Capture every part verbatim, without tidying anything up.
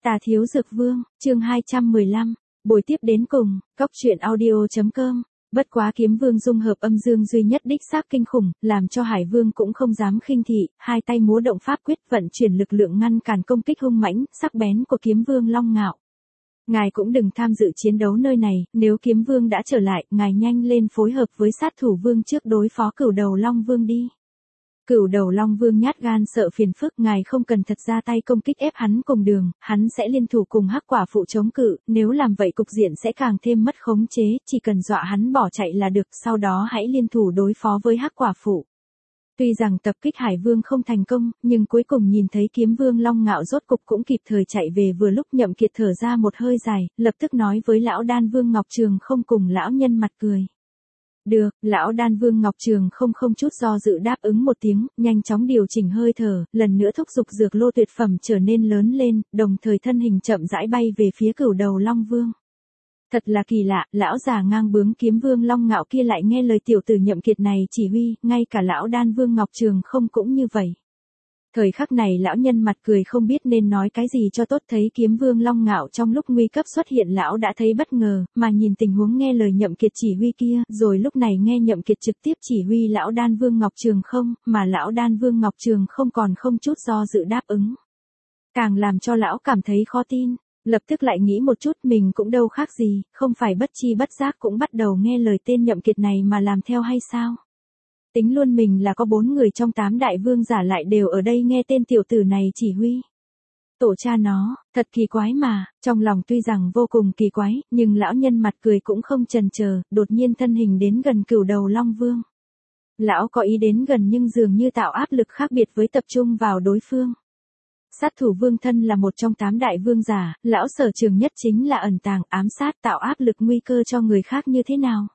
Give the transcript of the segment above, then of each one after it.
Tà Thiếu Dược Vương, chương hai trăm mười lăm, buổi tiếp đến cùng, cóc truyện audio chấm com. Bất quá Kiếm Vương dung hợp âm dương duy nhất đích xác kinh khủng, làm cho Hải Vương cũng không dám khinh thị, hai tay múa động pháp quyết vận chuyển lực lượng ngăn cản công kích hung mãnh, sắc bén của Kiếm Vương Long Ngạo. Ngài cũng đừng tham dự chiến đấu nơi này, nếu Kiếm Vương đã trở lại, ngài nhanh lên phối hợp với sát thủ vương trước đối phó Cửu Đầu Long Vương đi. Cửu Đầu Long Vương nhát gan sợ phiền phức, ngài không cần thật ra tay công kích ép hắn cùng đường, hắn sẽ liên thủ cùng Hắc Quả Phụ chống cự, nếu làm vậy cục diện sẽ càng thêm mất khống chế, chỉ cần dọa hắn bỏ chạy là được, sau đó hãy liên thủ đối phó với Hắc Quả Phụ. Tuy rằng tập kích Hải Vương không thành công, nhưng cuối cùng nhìn thấy Kiếm Vương Long Ngạo rốt cục cũng kịp thời chạy về vừa lúc Nhậm Kiệt thở ra một hơi dài, lập tức nói với lão Đan Vương Ngọc Trường không cùng lão nhân mặt cười. Được, lão Đan Vương Ngọc Trường không không chút do dự đáp ứng một tiếng, nhanh chóng điều chỉnh hơi thở, lần nữa thúc giục dược lô tuyệt phẩm trở nên lớn lên, đồng thời thân hình chậm rãi bay về phía Cửu Đầu Long Vương. Thật là kỳ lạ, lão già ngang bướng Kiếm Vương Long Ngạo kia lại nghe lời tiểu tử Nhậm Kiệt này chỉ huy, ngay cả lão Đan Vương Ngọc Trường không cũng như vậy. Thời khắc này lão nhân mặt cười không biết nên nói cái gì cho tốt, thấy Kiếm Vương Long Ngạo trong lúc nguy cấp xuất hiện lão đã thấy bất ngờ, mà nhìn tình huống nghe lời Nhậm Kiệt chỉ huy kia, rồi lúc này nghe Nhậm Kiệt trực tiếp chỉ huy lão Đan Vương Ngọc Trường không, mà lão Đan Vương Ngọc Trường không còn không chút do dự đáp ứng. Càng làm cho lão cảm thấy khó tin, lập tức lại nghĩ một chút mình cũng đâu khác gì, không phải bất chi bất giác cũng bắt đầu nghe lời tên Nhậm Kiệt này mà làm theo hay sao? Tính luôn mình là có bốn người trong tám đại vương giả lại đều ở đây nghe tên tiểu tử này chỉ huy. Tổ cha nó, thật kỳ quái mà, trong lòng tuy rằng vô cùng kỳ quái, nhưng lão nhân mặt cười cũng không chần chờ, đột nhiên thân hình đến gần Cửu Đầu Long Vương. Lão có ý đến gần nhưng dường như tạo áp lực khác biệt với tập trung vào đối phương. Sát thủ vương thân là một trong tám đại vương giả, lão sở trường nhất chính là ẩn tàng, ám sát, tạo áp lực nguy cơ cho người khác như thế nào.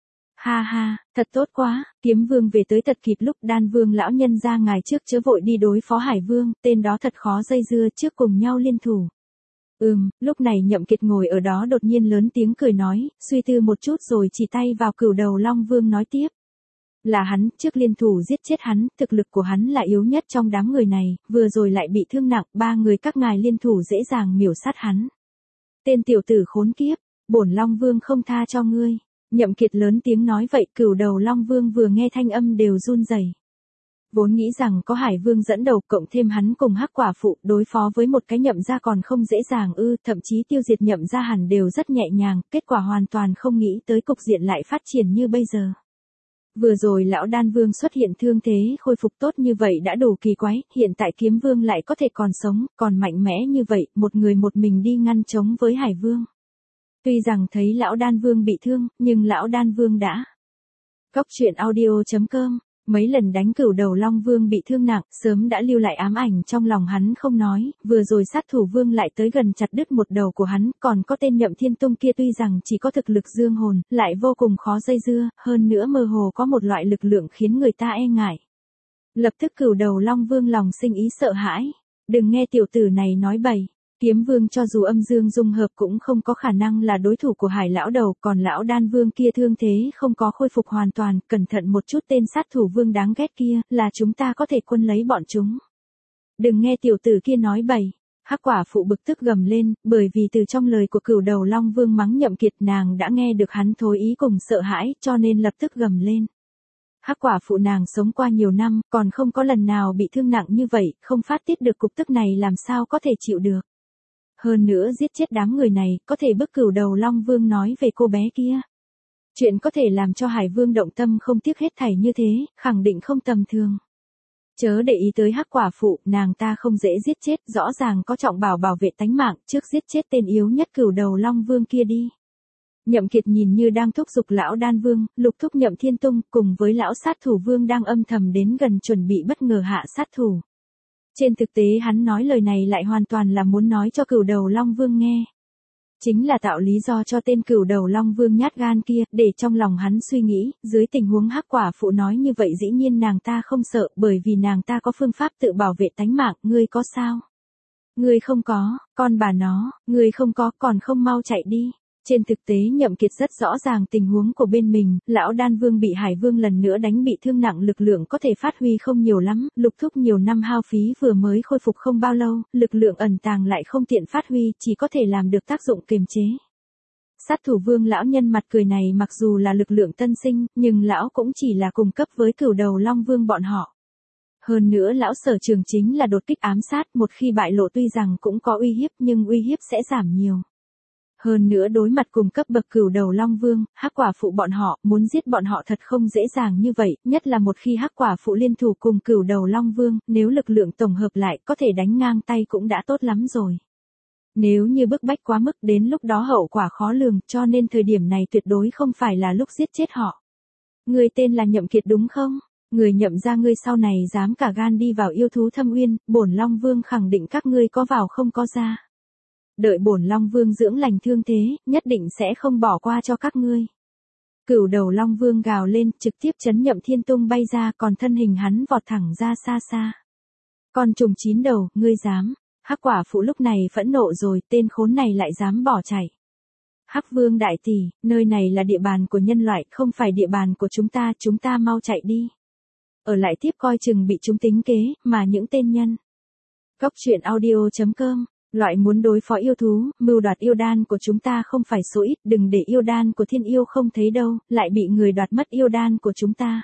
Ha ha, thật tốt quá, Kiếm Vương về tới thật kịp lúc. Đan Vương lão nhân ra ngài trước chớ vội đi đối phó Hải Vương, tên đó thật khó dây dưa, trước cùng nhau liên thủ. Ừm, lúc này Nhậm Kiệt ngồi ở đó đột nhiên lớn tiếng cười nói, suy tư một chút rồi chỉ tay vào Cửu Đầu Long Vương nói tiếp. Là hắn, trước liên thủ giết chết hắn, thực lực của hắn là yếu nhất trong đám người này, vừa rồi lại bị thương nặng, ba người các ngài liên thủ dễ dàng miểu sát hắn. Tên tiểu tử khốn kiếp, bổn Long Vương không tha cho ngươi. Nhậm Kiệt lớn tiếng nói vậy, Cửu Đầu Long Vương vừa nghe thanh âm đều run rẩy. Vốn nghĩ rằng có Hải Vương dẫn đầu cộng thêm hắn cùng Hắc Quả Phụ đối phó với một cái Nhậm gia còn không dễ dàng ư, thậm chí tiêu diệt Nhậm gia hẳn đều rất nhẹ nhàng, kết quả hoàn toàn không nghĩ tới cục diện lại phát triển như bây giờ. Vừa rồi lão Đan Vương xuất hiện thương thế khôi phục tốt như vậy đã đủ kỳ quái, hiện tại Kiếm Vương lại có thể còn sống, còn mạnh mẽ như vậy, một người một mình đi ngăn chống với Hải Vương. Tuy rằng thấy lão Đan Vương bị thương, nhưng lão Đan Vương đã. Cóc truyện audio chấm com, mấy lần đánh Cửu Đầu Long Vương bị thương nặng, sớm đã lưu lại ám ảnh trong lòng hắn không nói, vừa rồi sát thủ vương lại tới gần chặt đứt một đầu của hắn, còn có tên Nhậm Thiên Tung kia tuy rằng chỉ có thực lực dương hồn, lại vô cùng khó dây dưa, hơn nữa mơ hồ có một loại lực lượng khiến người ta e ngại. Lập tức Cửu Đầu Long Vương lòng sinh ý sợ hãi, đừng nghe tiểu tử này nói bậy. Kiếm Vương cho dù âm dương dung hợp cũng không có khả năng là đối thủ của Hải lão đầu, còn lão Đan Vương kia thương thế không có khôi phục hoàn toàn, cẩn thận một chút tên sát thủ vương đáng ghét kia, là chúng ta có thể quân lấy bọn chúng. Đừng nghe tiểu tử kia nói bậy. Hắc Quả Phụ bực tức gầm lên, bởi vì từ trong lời của Cửu Đầu Long Vương mắng Nhậm Kiệt nàng đã nghe được hắn thối ý cùng sợ hãi, cho nên lập tức gầm lên. Hắc Quả Phụ nàng sống qua nhiều năm, còn không có lần nào bị thương nặng như vậy, không phát tiết được cục tức này làm sao có thể chịu được. Hơn nữa giết chết đám người này, có thể bức Cửu Đầu Long Vương nói về cô bé kia. Chuyện có thể làm cho Hải Vương động tâm không tiếc hết thảy như thế, khẳng định không tầm thường. Chớ để ý tới Hắc Quả Phụ, nàng ta không dễ giết chết, rõ ràng có trọng bảo bảo vệ tánh mạng, trước giết chết tên yếu nhất Cửu Đầu Long Vương kia đi. Nhậm Kiệt nhìn như đang thúc giục lão Đan Vương, lục thúc Nhậm Thiên Tung, cùng với lão sát thủ vương đang âm thầm đến gần chuẩn bị bất ngờ hạ sát thủ. Trên thực tế hắn nói lời này lại hoàn toàn là muốn nói cho Cửu Đầu Long Vương nghe. Chính là tạo lý do cho tên Cửu Đầu Long Vương nhát gan kia, để trong lòng hắn suy nghĩ, dưới tình huống Hắc Quả Phụ nói như vậy dĩ nhiên nàng ta không sợ, bởi vì nàng ta có phương pháp tự bảo vệ tánh mạng, ngươi có sao? Ngươi không có, con bà nó, ngươi không có, còn không mau chạy đi. Trên thực tế Nhậm Kiệt rất rõ ràng tình huống của bên mình, lão đan vương bị Hải Vương lần nữa đánh bị thương nặng, lực lượng có thể phát huy không nhiều lắm, Lục Thúc nhiều năm hao phí vừa mới khôi phục không bao lâu, lực lượng ẩn tàng lại không tiện phát huy, chỉ có thể làm được tác dụng kiềm chế. Sát thủ vương lão nhân mặt cười này mặc dù là lực lượng tân sinh, nhưng lão cũng chỉ là cùng cấp với Cửu Đầu Long Vương bọn họ. Hơn nữa lão sở trường chính là đột kích ám sát, một khi bại lộ tuy rằng cũng có uy hiếp nhưng uy hiếp sẽ giảm nhiều. Hơn nữa đối mặt cùng cấp bậc Cửu Đầu Long Vương, Hắc Quả Phụ bọn họ, muốn giết bọn họ thật không dễ dàng như vậy, nhất là một khi Hắc Quả Phụ liên thủ cùng Cửu Đầu Long Vương, nếu lực lượng tổng hợp lại có thể đánh ngang tay cũng đã tốt lắm rồi. Nếu như bức bách quá mức đến lúc đó hậu quả khó lường, cho nên thời điểm này tuyệt đối không phải là lúc giết chết họ. Người tên là Nhậm Kiệt đúng không? Người Nhậm gia ngươi sau này dám cả gan đi vào yêu thú thâm uyên, bổn Long Vương khẳng định các ngươi có vào không có ra. Đợi bổn Long Vương dưỡng lành thương thế, nhất định sẽ không bỏ qua cho các ngươi. Cửu Đầu Long Vương gào lên, trực tiếp chấn Nhậm Thiên Tung bay ra, còn thân hình hắn vọt thẳng ra xa xa. Con trùng chín đầu, ngươi dám? Hắc Quả Phụ lúc này phẫn nộ rồi, tên khốn này lại dám bỏ chạy. Hắc Vương đại tỷ, nơi này là địa bàn của nhân loại, không phải địa bàn của chúng ta, chúng ta mau chạy đi. Ở lại tiếp coi chừng bị chúng tính kế, mà những tên nhân. Góc truyện audio chấm com, loại muốn đối phó yêu thú, mưu đoạt yêu đan của chúng ta không phải số ít, đừng để yêu đan của thiên yêu không thấy đâu, lại bị người đoạt mất yêu đan của chúng ta.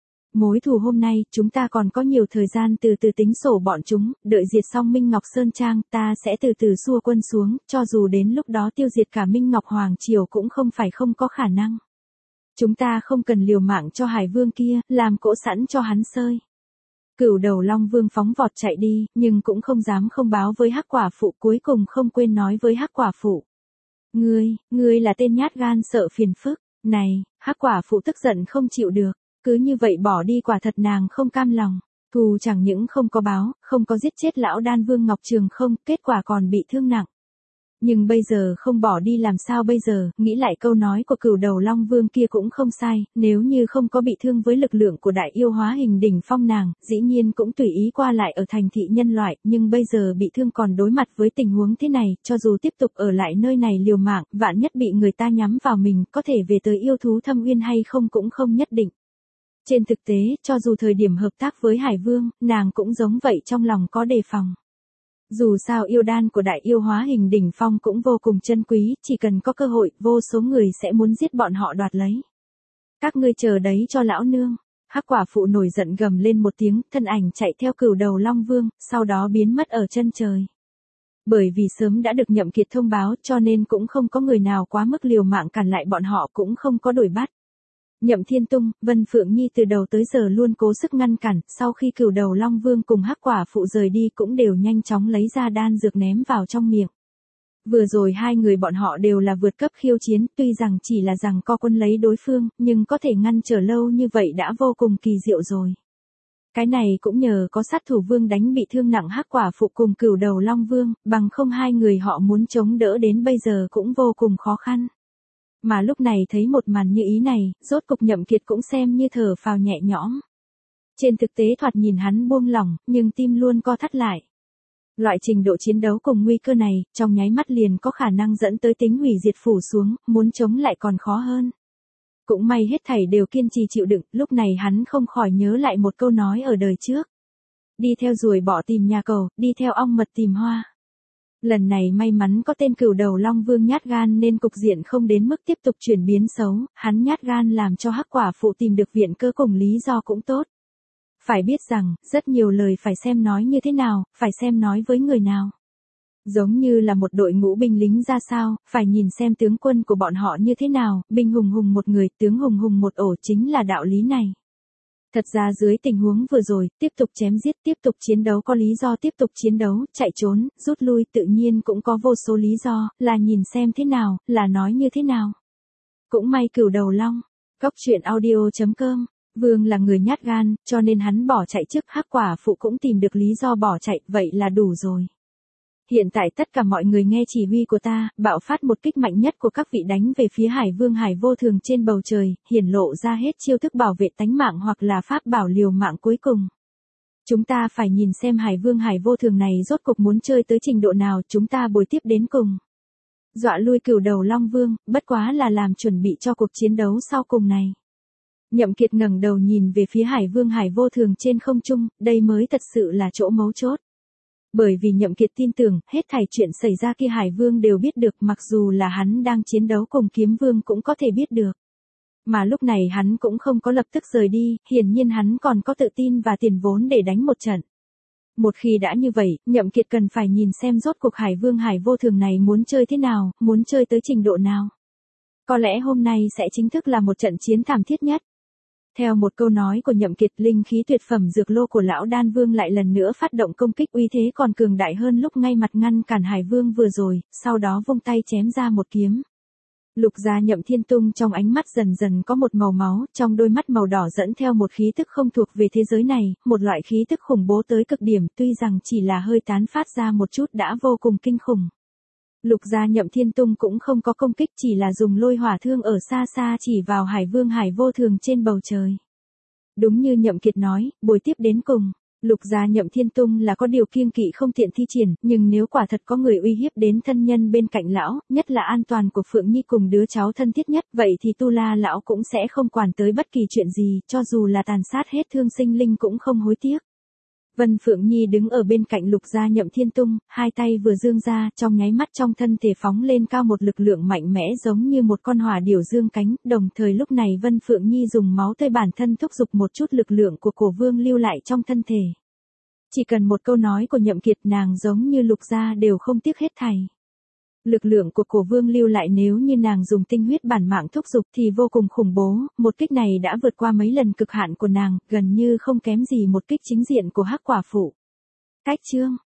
Mối thù hôm nay, chúng ta còn có nhiều thời gian từ từ tính sổ bọn chúng, đợi diệt xong Minh Ngọc Sơn Trang, ta sẽ từ từ xua quân xuống, cho dù đến lúc đó tiêu diệt cả Minh Ngọc Hoàng Triều cũng không phải không có khả năng. Chúng ta không cần liều mạng cho Hải Vương kia, làm cỗ sẵn cho hắn sơi. Cửu Đầu Long Vương phóng vọt chạy đi, nhưng cũng không dám không báo với Hắc Quả Phụ, cuối cùng không quên nói với Hắc Quả Phụ. Ngươi, ngươi là tên nhát gan sợ phiền phức, này, Hắc Quả Phụ tức giận không chịu được. Cứ như vậy bỏ đi quả thật nàng không cam lòng, thù chẳng những không có báo, không có giết chết lão đan vương Ngọc Trường không, kết quả còn bị thương nặng. Nhưng bây giờ không bỏ đi làm sao bây giờ, nghĩ lại câu nói của Cửu Đầu Long Vương kia cũng không sai, nếu như không có bị thương với lực lượng của đại yêu hóa hình đỉnh phong nàng, dĩ nhiên cũng tùy ý qua lại ở thành thị nhân loại, nhưng bây giờ bị thương còn đối mặt với tình huống thế này, cho dù tiếp tục ở lại nơi này liều mạng, vạn nhất bị người ta nhắm vào mình, có thể về tới yêu thú thâm uyên hay không cũng không nhất định. Trên thực tế, cho dù thời điểm hợp tác với Hải Vương, nàng cũng giống vậy trong lòng có đề phòng. Dù sao yêu đan của đại yêu hóa hình đỉnh phong cũng vô cùng chân quý, chỉ cần có cơ hội, vô số người sẽ muốn giết bọn họ đoạt lấy. Các ngươi chờ đấy cho lão nương. Hắc Quả Phụ nổi giận gầm lên một tiếng, thân ảnh chạy theo Cửu Đầu Long Vương, sau đó biến mất ở chân trời. Bởi vì sớm đã được Nhậm Kiệt thông báo cho nên cũng không có người nào quá mức liều mạng cản lại bọn họ, cũng không có đuổi bắt. Nhậm Thiên Tung, Vân Phượng Nhi từ đầu tới giờ luôn cố sức ngăn cản, sau khi Cửu Đầu Long Vương cùng Hắc Quả Phụ rời đi cũng đều nhanh chóng lấy ra đan dược ném vào trong miệng. Vừa rồi hai người bọn họ đều là vượt cấp khiêu chiến, tuy rằng chỉ là rằng co quân lấy đối phương, nhưng có thể ngăn trở lâu như vậy đã vô cùng kỳ diệu rồi. Cái này cũng nhờ có sát thủ vương đánh bị thương nặng Hắc Quả Phụ cùng Cửu Đầu Long Vương, bằng không hai người họ muốn chống đỡ đến bây giờ cũng vô cùng khó khăn. Mà lúc này thấy một màn như ý này, rốt cục Nhậm Kiệt cũng xem như thở phào nhẹ nhõm. Trên thực tế thoạt nhìn hắn buông lỏng, nhưng tim luôn co thắt lại. Loại trình độ chiến đấu cùng nguy cơ này, trong nháy mắt liền có khả năng dẫn tới tính hủy diệt phủ xuống, muốn chống lại còn khó hơn. Cũng may hết thảy đều kiên trì chịu đựng, lúc này hắn không khỏi nhớ lại một câu nói ở đời trước. Đi theo ruồi bọ tìm nhà cầu, đi theo ong mật tìm hoa. Lần này may mắn có tên Cửu Đầu Long Vương nhát gan nên cục diện không đến mức tiếp tục chuyển biến xấu, hắn nhát gan làm cho Hắc Quả Phụ tìm được viện cơ cùng lý do cũng tốt. Phải biết rằng, rất nhiều lời phải xem nói như thế nào, phải xem nói với người nào. Giống như là một đội ngũ binh lính ra sao, phải nhìn xem tướng quân của bọn họ như thế nào, binh hùng hùng một người, tướng hùng hùng một ổ, chính là đạo lý này. Thật ra dưới tình huống vừa rồi, tiếp tục chém giết, tiếp tục chiến đấu có lý do tiếp tục chiến đấu, chạy trốn, rút lui tự nhiên cũng có vô số lý do, là nhìn xem thế nào, là nói như thế nào. Cũng may Cửu Đầu Long, góc truyện audio chấm com, Vương là người nhát gan, cho nên hắn bỏ chạy trước, Hắc Quả Phụ cũng tìm được lý do bỏ chạy, vậy là đủ rồi. Hiện tại tất cả mọi người nghe chỉ huy của ta, bạo phát một kích mạnh nhất của các vị đánh về phía Hải Vương Hải Vô Thường trên bầu trời, hiển lộ ra hết chiêu thức bảo vệ tánh mạng hoặc là pháp bảo liều mạng cuối cùng. Chúng ta phải nhìn xem Hải Vương Hải Vô Thường này rốt cục muốn chơi tới trình độ nào, chúng ta bồi tiếp đến cùng. dọa lui cửu đầu Long Vương, bất quá là làm chuẩn bị cho cuộc chiến đấu sau cùng này. Nhậm Kiệt ngẩng đầu nhìn về phía Hải Vương Hải Vô Thường trên không trung, đây mới thật sự là chỗ mấu chốt. Bởi vì Nhậm Kiệt tin tưởng, hết thảy chuyện xảy ra kia Hải Vương đều biết được, mặc dù là hắn đang chiến đấu cùng Kiếm Vương cũng có thể biết được. Mà lúc này hắn cũng không có lập tức rời đi, hiển nhiên hắn còn có tự tin và tiền vốn để đánh một trận. Một khi đã như vậy, Nhậm Kiệt cần phải nhìn xem rốt cuộc Hải Vương Hải Vô Thường này muốn chơi thế nào, muốn chơi tới trình độ nào. Có lẽ hôm nay sẽ chính thức là một trận chiến thảm thiết nhất. Theo một câu nói của Nhậm Kiệt, linh khí tuyệt phẩm dược lô của lão Đan Vương lại lần nữa phát động công kích, uy thế còn cường đại hơn lúc ngay mặt ngăn cản Hải Vương vừa rồi, sau đó vung tay chém ra một kiếm. Lục gia Nhậm Thiên Tung trong ánh mắt dần dần có một màu máu, trong đôi mắt màu đỏ dẫn theo một khí tức không thuộc về thế giới này, một loại khí tức khủng bố tới cực điểm, tuy rằng chỉ là hơi tán phát ra một chút đã vô cùng kinh khủng. Lục gia Nhậm Thiên Tung cũng không có công kích, chỉ là dùng lôi hỏa thương ở xa xa chỉ vào Hải Vương Hải Vô Thường trên bầu trời. Đúng như Nhậm Kiệt nói, buổi tiếp đến cùng, Lục gia Nhậm Thiên Tung là có điều kiêng kỵ không tiện thi triển, nhưng nếu quả thật có người uy hiếp đến thân nhân bên cạnh lão, nhất là an toàn của Phượng Nhi cùng đứa cháu thân thiết nhất, vậy thì Tu La lão cũng sẽ không quản tới bất kỳ chuyện gì, cho dù là tàn sát hết thương sinh linh cũng không hối tiếc. Vân Phượng Nhi đứng ở bên cạnh Lục gia Nhậm Thiên Tung, hai tay vừa dương ra, trong nháy mắt trong thân thể phóng lên cao một lực lượng mạnh mẽ giống như một con hỏa điểu dương cánh, đồng thời lúc này Vân Phượng Nhi dùng máu tươi bản thân thúc giục một chút lực lượng của Cổ Vương lưu lại trong thân thể. Chỉ cần một câu nói của Nhậm Kiệt, nàng giống như Lục gia đều không tiếc hết thảy. Lực lượng của Cổ Vương lưu lại nếu như nàng dùng tinh huyết bản mạng thúc giục thì vô cùng khủng bố, một kích này đã vượt qua mấy lần cực hạn của nàng, gần như không kém gì một kích chính diện của Hắc Quả Phụ. Cách chương